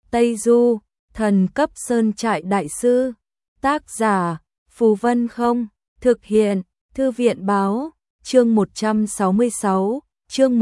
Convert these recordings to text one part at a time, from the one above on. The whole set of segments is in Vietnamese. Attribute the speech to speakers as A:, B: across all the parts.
A: Tây Du, thần cấp sơn trại đại sư. Tác giả, Phù Vân Không. Thực hiện, Thư viện Báo. Chương 166, chương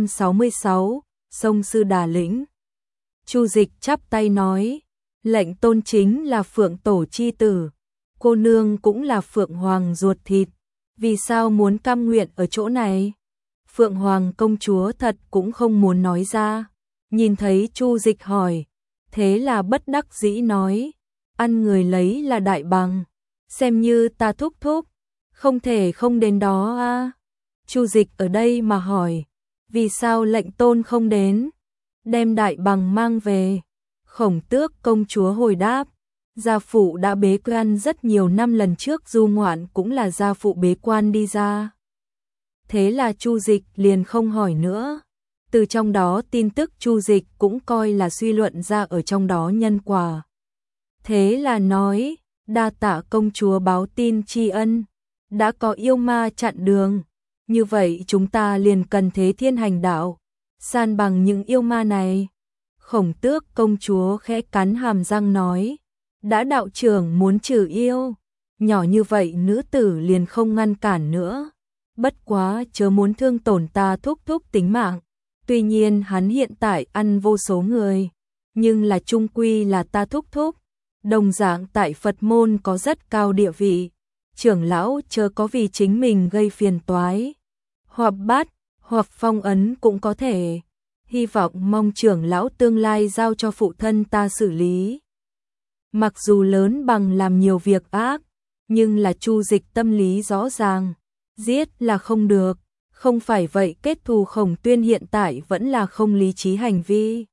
A: 166, Sông Sư Đà Lĩnh. Chu Dịch chắp tay nói, lệnh tôn chính là Phượng Tổ chi tử, cô nương cũng là Phượng Hoàng ruột thịt, vì sao muốn cam nguyện ở chỗ này? Phượng Hoàng công chúa thật cũng không muốn nói ra, nhìn thấy Chu Dịch hỏi, thế là bất đắc dĩ nói, ăn người lấy là đại bằng, xem như ta thúc thúc, không thể không đến đó a. Chu Dịch ở đây mà hỏi, vì sao lệnh tôn không đến, đem đại bằng mang về. Khổng Tước công chúa hồi đáp, gia phụ đã bế quan rất nhiều năm, lần trước du ngoạn cũng là gia phụ bế quan đi ra. Thế là Chu Dịch liền không hỏi nữa. Từ trong đó tin tức Chu Dịch cũng coi là suy luận ra ở trong đó nhân quả. Thế là nói, đa tạ công chúa báo tin tri ân, đã có yêu ma chặn đường, như vậy chúng ta liền cần Thế Thiên hành đạo, san bằng những yêu ma này. Khổng Tước công chúa khẽ cắn hàm răng nói, đã đạo trưởng muốn trừ yêu, nhỏ như vậy nữ tử liền không ngăn cản nữa, bất quá chớ muốn thương tổn ta thúc thúc tính mạng. Tuy nhiên hắn hiện tại ăn vô số người, nhưng là chung quy là ta thúc thúc, đồng dạng tại Phật môn có rất cao địa vị, trưởng lão chớ có vì chính mình gây phiền toái, hoặc bắt, hoặc phong ấn cũng có thể, hy vọng mong trưởng lão tương lai giao cho phụ thân ta xử lý. Mặc dù lớn bằng làm nhiều việc ác, nhưng là Chu Dịch tâm lý rõ ràng, giết là không được, không phải vậy kết thù Khổng Tuyên hiện tại vẫn là không lý trí hành vi.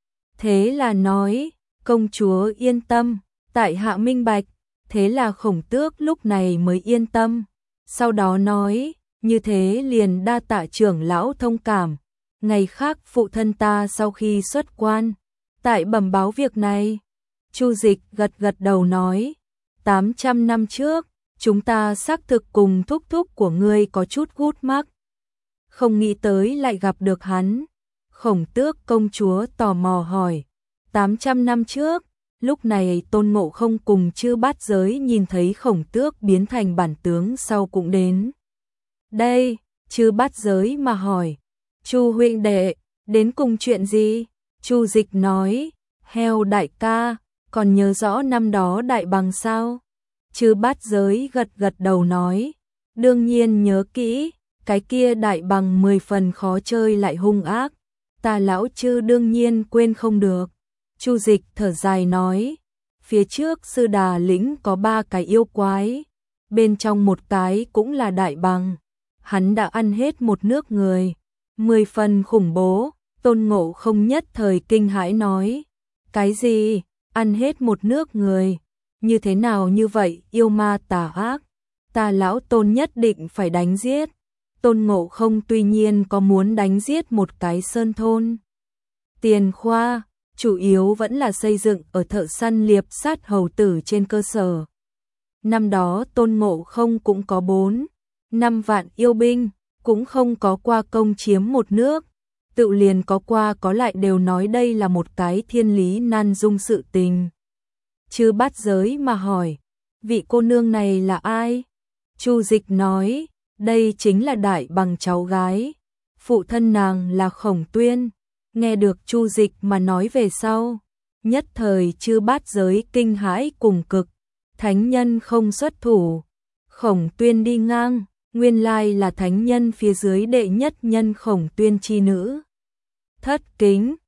A: Thế là nói, công chúa yên tâm, tại hạ minh bạch, thế là Khổng Tước lúc này mới yên tâm. Sau đó nói, như thế liền đa tạ trưởng lão thông cảm, ngày khác phụ thân ta sau khi xuất quan, tại bẩm báo việc này. Chu Dịch gật gật đầu nói, 800 năm trước, chúng ta xác thực cùng thúc thúc của ngươi có chút gút mắc. Không nghĩ tới lại gặp được hắn. Khổng Tước công chúa tò mò hỏi, 800 năm trước, lúc này Tôn Ngộ Không cùng Chư Bát Giới nhìn thấy Khổng Tước biến thành bản tướng sau cũng đến. Đây, Chư Bát Giới mà hỏi, Chu huynh đệ, đến cùng chuyện gì? Chu Dịch nói, heo đại ca, còn nhớ rõ năm đó đại bằng sao? Chư Bát Giới gật gật đầu nói, đương nhiên nhớ kỹ, cái kia đại bằng 10 phần khó chơi lại hung ác, ta lão Chư đương nhiên quên không được. Chu Dịch thở dài nói, phía trước Sư Đà Lĩnh có 3 cái yêu quái, bên trong một cái cũng là đại bằng, hắn đã ăn hết một nước người, 10 phần khủng bố. Tôn Ngộ Không nhất thời kinh hãi nói, cái gì, ăn hết một nước người, như thế nào như vậy, yêu ma tà ác, ta lão Tôn nhất định phải đánh giết. Tôn Ngộ Không tuy nhiên có muốn đánh giết một cái sơn thôn Tiền Khoa, chủ yếu vẫn là xây dựng ở thợ săn liệp sát hầu tử trên cơ sở. Năm đó Tôn Ngộ Không cũng có 4-5 vạn yêu binh, cũng không có qua công chiếm một nước, tự liền có qua có lại đều nói đây là một cái thiên lý nan dung sự tình. Chư Bát Giới mà hỏi, vị cô nương này là ai? Chu Dịch nói, đây chính là đại bằng cháu gái, phụ thân nàng là Khổng Tuyên. Nghe được Chu Dịch mà nói về sau, nhất thời Chư Bát Giới kinh hãi cùng cực, thánh nhân không xuất thủ, Khổng Tuyên đi ngang, nguyên lai là thánh nhân phía dưới đệ nhất nhân Khổng Tuyên chi nữ. Thất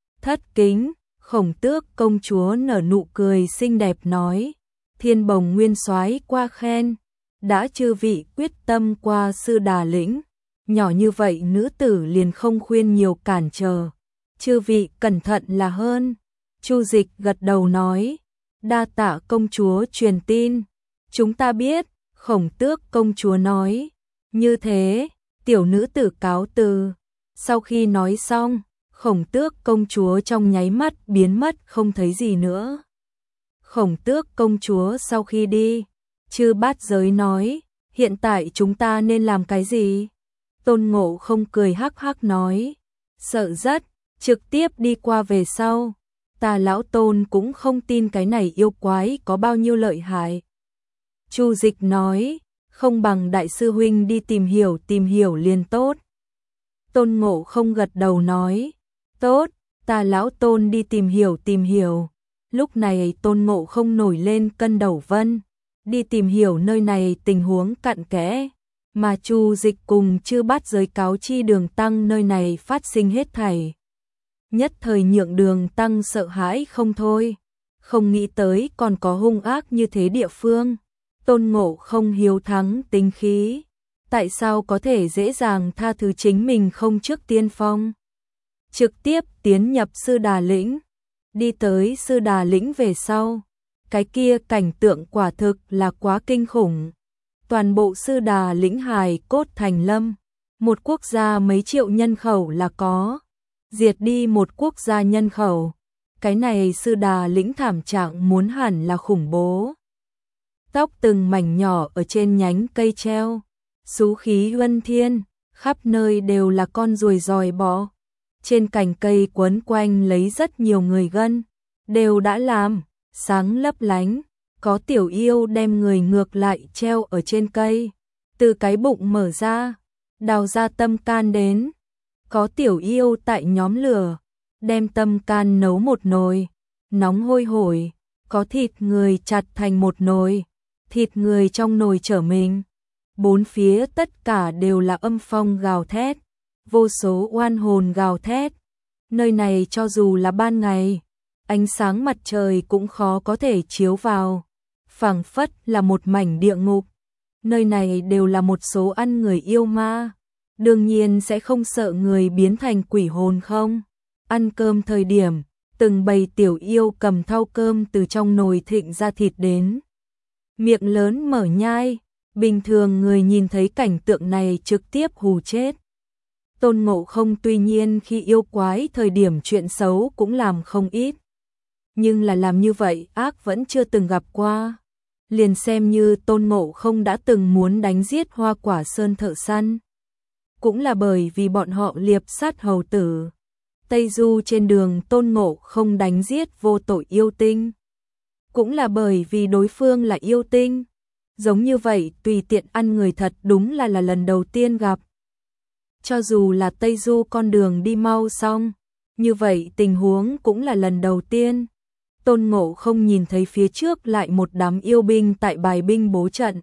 A: kính, Khổng Tước công chúa nở nụ cười xinh đẹp nói, Thiên Bồng nguyên soái qua khen, đã chư vị quyết tâm qua Sư Đà Lĩnh, nhỏ như vậy nữ tử liền không khuyên nhiều cản trở, chư vị cẩn thận là hơn. Chu Dịch gật đầu nói, đa tạ công chúa truyền tin, chúng ta biết. Khổng Tước công chúa nói, như thế, tiểu nữ tử cáo từ. Sau khi nói xong, Khổng Tước công chúa trong nháy mắt biến mất không thấy gì nữa. Khổng Tước công chúa sau khi đi, Chư Bát Giới nói, hiện tại chúng ta nên làm cái gì? Tôn Ngộ Không cười hắc hắc nói, sợ rất, trực tiếp đi qua về sau. Ta lão Tôn cũng không tin cái này yêu quái có bao nhiêu lợi hại. Chu Dịch nói, không bằng đại sư huynh đi tìm hiểu liền tốt. Tôn Ngộ Không gật đầu nói, tốt, ta lão Tôn đi tìm hiểu. Lúc này Tôn Ngộ Không nổi lên cân đầu vân, đi tìm hiểu nơi này tình huống cặn kẽ, mà Chu Dịch cùng Chư Bát Giới cáo chi Đường Tăng nơi này phát sinh hết thảy. Nhất thời nhượng Đường Tăng sợ hãi không thôi, không nghĩ tới còn có hung ác như thế địa phương. Tôn Ngộ Không hiếu thắng tính khí, tại sao có thể dễ dàng tha thứ chính mình không trước tiên phong. Trực tiếp tiến nhập Sư Đà Lĩnh, đi tới Sư Đà Lĩnh về sau, cái kia cảnh tượng quả thực là quá kinh khủng. Toàn bộ Sư Đà Lĩnh hài cốt thành lâm, một quốc gia mấy triệu nhân khẩu là có, diệt đi một quốc gia nhân khẩu. Cái này Sư Đà Lĩnh thảm trạng muốn hẳn là khủng bố. Tóc từng mảnh nhỏ ở trên nhánh cây treo, xú khí huân thiên, khắp nơi đều là con ruồi giòi bọ. Trên cành cây quấn quanh lấy rất nhiều người gân, đều đã làm, sáng lấp lánh, có tiểu yêu đem người ngược lại treo ở trên cây, từ cái bụng mở ra, đào ra tâm can đến. Có tiểu yêu tại nhóm lửa, đem tâm can nấu một nồi, nóng hôi hổi, có thịt người chặt thành một nồi, thịt người trong nồi trở mình. Bốn phía tất cả đều là âm phong gào thét, vô số oan hồn gào thét. Nơi này cho dù là ban ngày, ánh sáng mặt trời cũng khó có thể chiếu vào, phảng phất là một mảnh địa ngục. Nơi này đều là một số ăn người yêu ma, đương nhiên sẽ không sợ người biến thành quỷ hồn không. Ăn cơm thời điểm, từng bầy tiểu yêu cầm thau cơm từ trong nồi thịnh ra thịt đến, miệng lớn mở nhai, bình thường người nhìn thấy cảnh tượng này trực tiếp hù chết. Tôn Ngộ Không tuy nhiên khi yêu quái thời điểm chuyện xấu cũng làm không ít, nhưng là làm như vậy ác vẫn chưa từng gặp qua. Liền xem như Tôn Ngộ Không đã từng muốn đánh giết Hoa Quả Sơn thợ săn, cũng là bởi vì bọn họ liệp sát hầu tử. Tây Du trên đường Tôn Ngộ Không đánh giết vô tội yêu tinh, cũng là bởi vì đối phương là yêu tinh. Giống như vậy tùy tiện ăn người thật đúng là lần đầu tiên gặp. Cho dù là Tây Du con đường đi mau xong, như vậy tình huống cũng là lần đầu tiên. Tôn Ngộ Không nhìn thấy phía trước lại một đám yêu binh tại bài binh bố trận.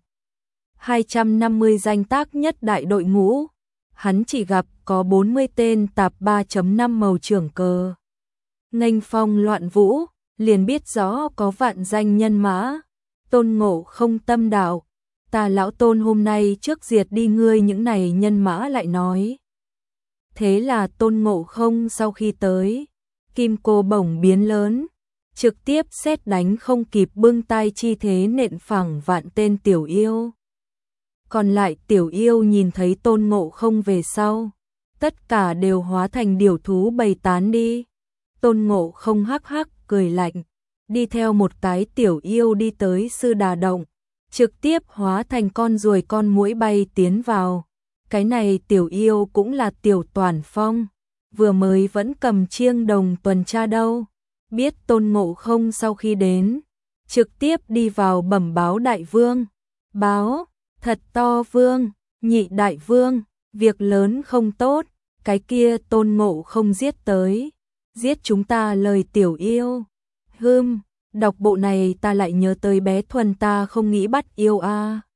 A: 250 danh tác nhất đại đội ngũ, hắn chỉ gặp có 40 tên tạp 3.5 màu trưởng cờ. Nghênh phong loạn vũ, liền biết rõ có vạn danh nhân mã. Tôn Ngộ Không tâm đạo, ta lão Tôn hôm nay trước diệt đi ngươi những này nhân mã lại nói. Thế là Tôn Ngộ Không sau khi tới, kim cô bổng biến lớn, trực tiếp sét đánh không kịp bưng tay chi thế nện phẳng vạn tên tiểu yêu. Còn lại tiểu yêu nhìn thấy Tôn Ngộ Không về sau, tất cả đều hóa thành điểu thú bầy tán đi. Tôn Ngộ Không hắc hắc cười lạnh, đi theo một cái tiểu yêu đi tới Sư Đà Động, trực tiếp hóa thành con ruồi con muỗi bay tiến vào. Cái này tiểu yêu cũng là Tiểu Toản Phong, vừa mới vẫn cầm chiêng đồng tuần tra đâu. Biết Tôn Ngộ Không sau khi đến, trực tiếp đi vào bẩm báo đại vương. Báo, thật to vương, nhị đại vương, việc lớn không tốt, cái kia Tôn Ngộ Không giết tới, giết chúng ta lời tiểu yêu. Đọc bộ này ta lại nhớ tới bé Thuần ta không nghĩ bắt yêu a.